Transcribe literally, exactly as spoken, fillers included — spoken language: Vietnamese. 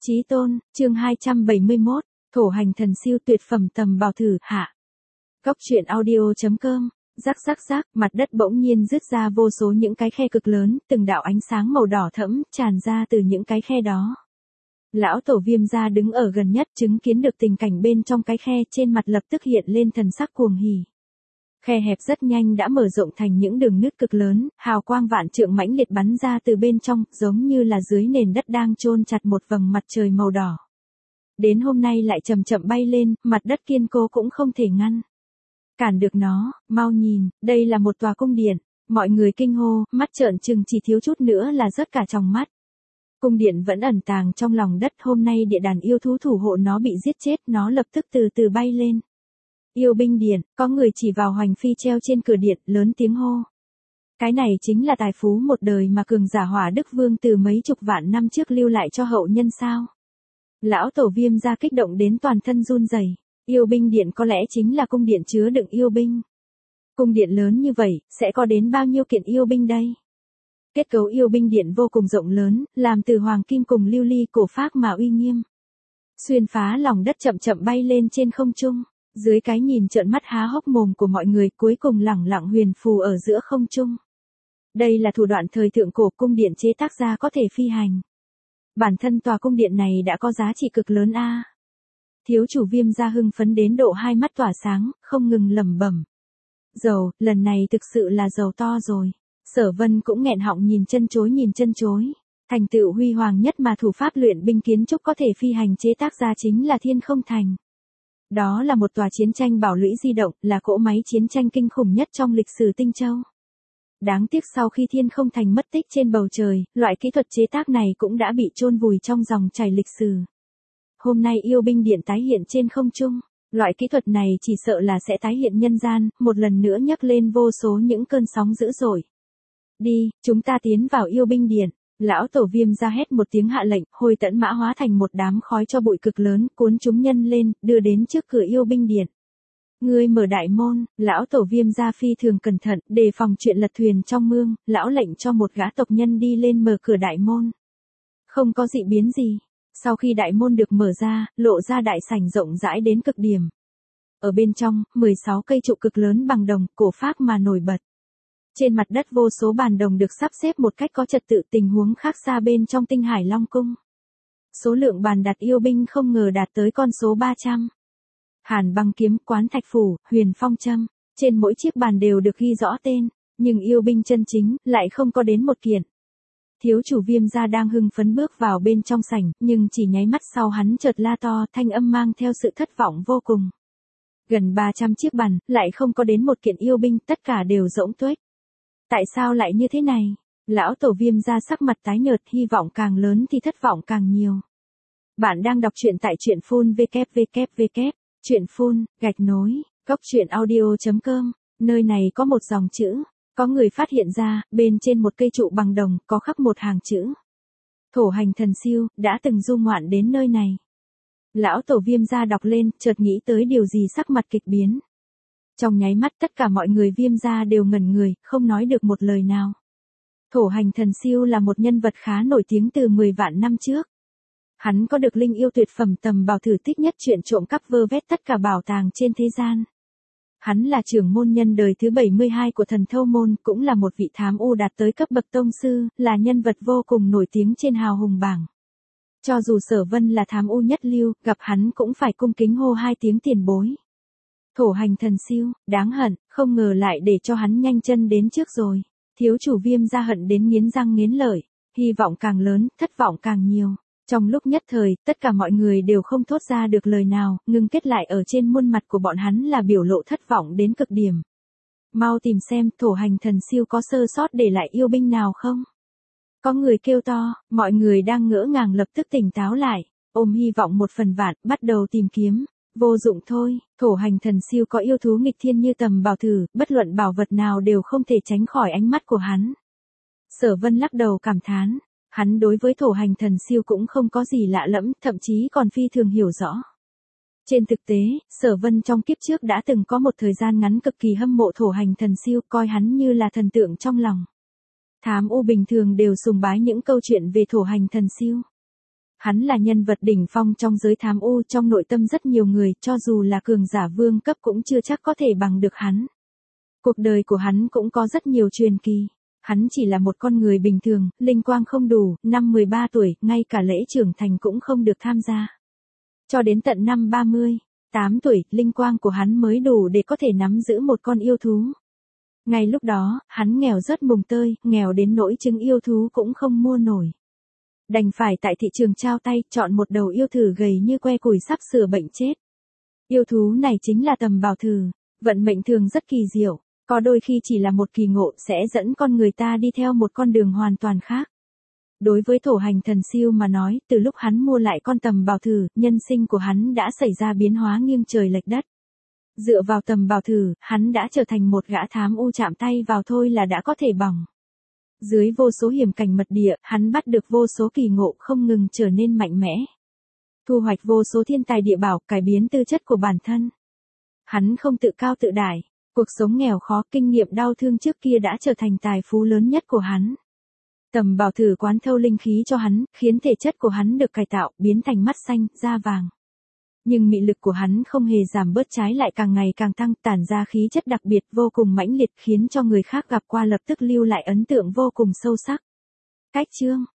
Chí tôn, chương hai trăm bảy mươi mốt, thổ hành thần siêu tuyệt phẩm tầm bảo thử, hạ. Góc truyện audio.com, rắc rắc rắc, mặt đất bỗng nhiên rứt ra vô số những cái khe cực lớn, từng đạo ánh sáng màu đỏ thẫm tràn ra từ những cái khe đó. Lão tổ Viêm gia đứng ở gần nhất chứng kiến được tình cảnh bên trong cái khe, trên mặt lập tức hiện lên thần sắc cuồng hỉ. Khe hẹp rất nhanh đã mở rộng thành những đường nứt cực lớn, hào quang vạn trượng mãnh liệt bắn ra từ bên trong, giống như là dưới nền đất đang chôn chặt một vầng mặt trời màu đỏ. Đến hôm nay lại chậm chậm bay lên, mặt đất kiên cố cũng không thể ngăn cản được nó. Mau nhìn, đây là một tòa cung điện. Mọi người kinh hô, mắt trợn trừng, chỉ thiếu chút nữa là rớt cả tròng mắt. Cung điện vẫn ẩn tàng trong lòng đất, hôm nay địa đàn yêu thú thủ hộ nó bị giết chết, nó lập tức từ từ bay lên. Yêu binh điện, có người chỉ vào hoành phi treo trên cửa điện, lớn tiếng hô. Cái này chính là tài phú một đời mà cường giả Hỏa Đức Vương từ mấy chục vạn năm trước lưu lại cho hậu nhân sao? Lão tổ Viêm gia kích động đến toàn thân run rẩy. Yêu binh điện có lẽ chính là cung điện chứa đựng yêu binh. Cung điện lớn như vậy, sẽ có đến bao nhiêu kiện yêu binh đây? Kết cấu yêu binh điện vô cùng rộng lớn, làm từ hoàng kim cùng lưu ly cổ phác mà uy nghiêm. Xuyên phá lòng đất chậm chậm bay lên trên không trung. Dưới cái nhìn trợn mắt há hốc mồm của mọi người, cuối cùng lẳng lặng huyền phù ở giữa không trung. Đây là thủ đoạn thời thượng cổ cung điện chế tác ra có thể phi hành. Bản thân tòa cung điện này đã có giá trị cực lớn a. À. Thiếu chủ Viêm gia hưng phấn đến độ hai mắt tỏa sáng, không ngừng lẩm bẩm. Giàu, lần này thực sự là giàu to rồi. Sở Vân cũng nghẹn họng nhìn chân chối nhìn chân chối. Thành tựu huy hoàng nhất mà thủ pháp luyện binh kiến trúc có thể phi hành chế tác ra chính là Thiên Không Thành. Đó là một tòa chiến tranh bảo lũy di động, là cỗ máy chiến tranh kinh khủng nhất trong lịch sử Tinh Châu. Đáng tiếc sau khi Thiên Không Thành mất tích trên bầu trời, loại kỹ thuật chế tác này cũng đã bị chôn vùi trong dòng chảy lịch sử. Hôm nay yêu binh điện tái hiện trên không trung, loại kỹ thuật này chỉ sợ là sẽ tái hiện nhân gian, một lần nữa nhấc lên vô số những cơn sóng dữ dội. Đi, chúng ta tiến vào yêu binh điện. Lão tổ Viêm ra hét một tiếng hạ lệnh, Hồi Tẫn Mã hóa thành một đám khói cho bụi cực lớn, cuốn chúng nhân lên, đưa đến trước cửa yêu binh điện. Ngươi mở đại môn, lão tổ Viêm gia phi thường cẩn thận, đề phòng chuyện lật thuyền trong mương, lão lệnh cho một gã tộc nhân đi lên mở cửa đại môn. Không có dị biến gì. Sau khi đại môn được mở ra, lộ ra đại sảnh rộng rãi đến cực điểm. Ở bên trong, mười sáu cây trụ cực lớn bằng đồng, cổ phác mà nổi bật. Trên mặt đất vô số bàn đồng được sắp xếp một cách có trật tự, tình huống khác xa bên trong Tinh Hải Long Cung. Số lượng bàn đặt yêu binh không ngờ đạt tới con số ba trăm. Hàn Băng kiếm, Quán Thạch phủ, Huyền Phong châm, trên mỗi chiếc bàn đều được ghi rõ tên, nhưng yêu binh chân chính lại không có đến một kiện. Thiếu chủ Viêm gia đang hưng phấn bước vào bên trong sảnh, nhưng chỉ nháy mắt sau hắn chợt la to, thanh âm mang theo sự thất vọng vô cùng. Gần ba trăm chiếc bàn, lại không có đến một kiện yêu binh, tất cả đều rỗng tuếch. Tại sao lại như thế này? Lão tổ Viêm gia sắc mặt tái nhợt, hy vọng càng lớn thì thất vọng càng nhiều. Bạn đang đọc truyện tại truyện phun www, truyện phun, gạch nối, góc truyện audio.com, nơi này có một dòng chữ. Có người phát hiện ra, bên trên một cây trụ bằng đồng, có khắc một hàng chữ. Thổ hành thần siêu, đã từng du ngoạn đến nơi này. Lão tổ Viêm gia đọc lên, chợt nghĩ tới điều gì sắc mặt kịch biến. Trong nháy mắt tất cả mọi người Viêm gia đều ngẩn người, không nói được một lời nào. Thổ hành thần siêu là một nhân vật khá nổi tiếng từ mười vạn năm trước. Hắn có được linh yêu tuyệt phẩm tầm bảo thử, thích nhất chuyện trộm cắp vơ vét tất cả bảo tàng trên thế gian. Hắn là trưởng môn nhân đời thứ bảy mươi hai của Thần Thâu môn, cũng là một vị thám u đạt tới cấp bậc tông sư, là nhân vật vô cùng nổi tiếng trên hào hùng bảng. Cho dù Sở Vân là thám u nhất lưu, gặp hắn cũng phải cung kính hô hai tiếng tiền bối. Thổ hành thần siêu, đáng hận, không ngờ lại để cho hắn nhanh chân đến trước rồi. Thiếu chủ Viêm gia hận đến nghiến răng nghiến lợi, hy vọng càng lớn, thất vọng càng nhiều. Trong lúc nhất thời, tất cả mọi người đều không thốt ra được lời nào, ngưng kết lại ở trên muôn mặt của bọn hắn là biểu lộ thất vọng đến cực điểm. Mau tìm xem, thổ hành thần siêu có sơ sót để lại yêu binh nào không? Có người kêu to, mọi người đang ngỡ ngàng lập tức tỉnh táo lại, ôm hy vọng một phần vạn, bắt đầu tìm kiếm. Vô dụng thôi, thổ hành thần siêu có yêu thú nghịch thiên như tầm bảo thử, bất luận bảo vật nào đều không thể tránh khỏi ánh mắt của hắn. Sở Vân lắc đầu cảm thán. Hắn đối với thổ hành thần siêu cũng không có gì lạ lẫm, thậm chí còn phi thường hiểu rõ. Trên thực tế, Sở Vân trong kiếp trước đã từng có một thời gian ngắn cực kỳ hâm mộ thổ hành thần siêu, coi hắn như là thần tượng trong lòng. Thám u bình thường đều sùng bái những câu chuyện về thổ hành thần siêu. Hắn là nhân vật đỉnh phong trong giới thám u, trong nội tâm rất nhiều người, cho dù là cường giả vương cấp cũng chưa chắc có thể bằng được hắn. Cuộc đời của hắn cũng có rất nhiều truyền kỳ. Hắn chỉ là một con người bình thường, linh quang không đủ, năm mười ba tuổi, ngay cả lễ trưởng thành cũng không được tham gia. Cho đến tận năm ba mươi, tám tuổi, linh quang của hắn mới đủ để có thể nắm giữ một con yêu thú. Ngay lúc đó, hắn nghèo rất mùng tơi, nghèo đến nỗi trứng yêu thú cũng không mua nổi. Đành phải tại thị trường trao tay, chọn một đầu yêu thử gầy như que củi sắp sửa bệnh chết. Yêu thú này chính là Tầm Bảo Thử. Vận mệnh thường rất kỳ diệu, có đôi khi chỉ là một kỳ ngộ sẽ dẫn con người ta đi theo một con đường hoàn toàn khác. Đối với thổ hành thần siêu mà nói, từ lúc hắn mua lại con Tầm Bảo Thử, nhân sinh của hắn đã xảy ra biến hóa nghiêng trời lệch đất. Dựa vào Tầm Bảo Thử, hắn đã trở thành một gã thám u chạm tay vào thôi là đã có thể bỏng. Dưới vô số hiểm cảnh mật địa, hắn bắt được vô số kỳ ngộ không ngừng trở nên mạnh mẽ. Thu hoạch vô số thiên tài địa bảo, cải biến tư chất của bản thân. Hắn không tự cao tự đại, cuộc sống nghèo khó, kinh nghiệm đau thương trước kia đã trở thành tài phú lớn nhất của hắn. Tầm Bảo Thử quán thâu linh khí cho hắn, khiến thể chất của hắn được cải tạo, biến thành mắt xanh, da vàng. Nhưng mị lực của hắn không hề giảm bớt, trái lại càng ngày càng tăng, tản ra khí chất đặc biệt vô cùng mãnh liệt, khiến cho người khác gặp qua lập tức lưu lại ấn tượng vô cùng sâu sắc. Cách chương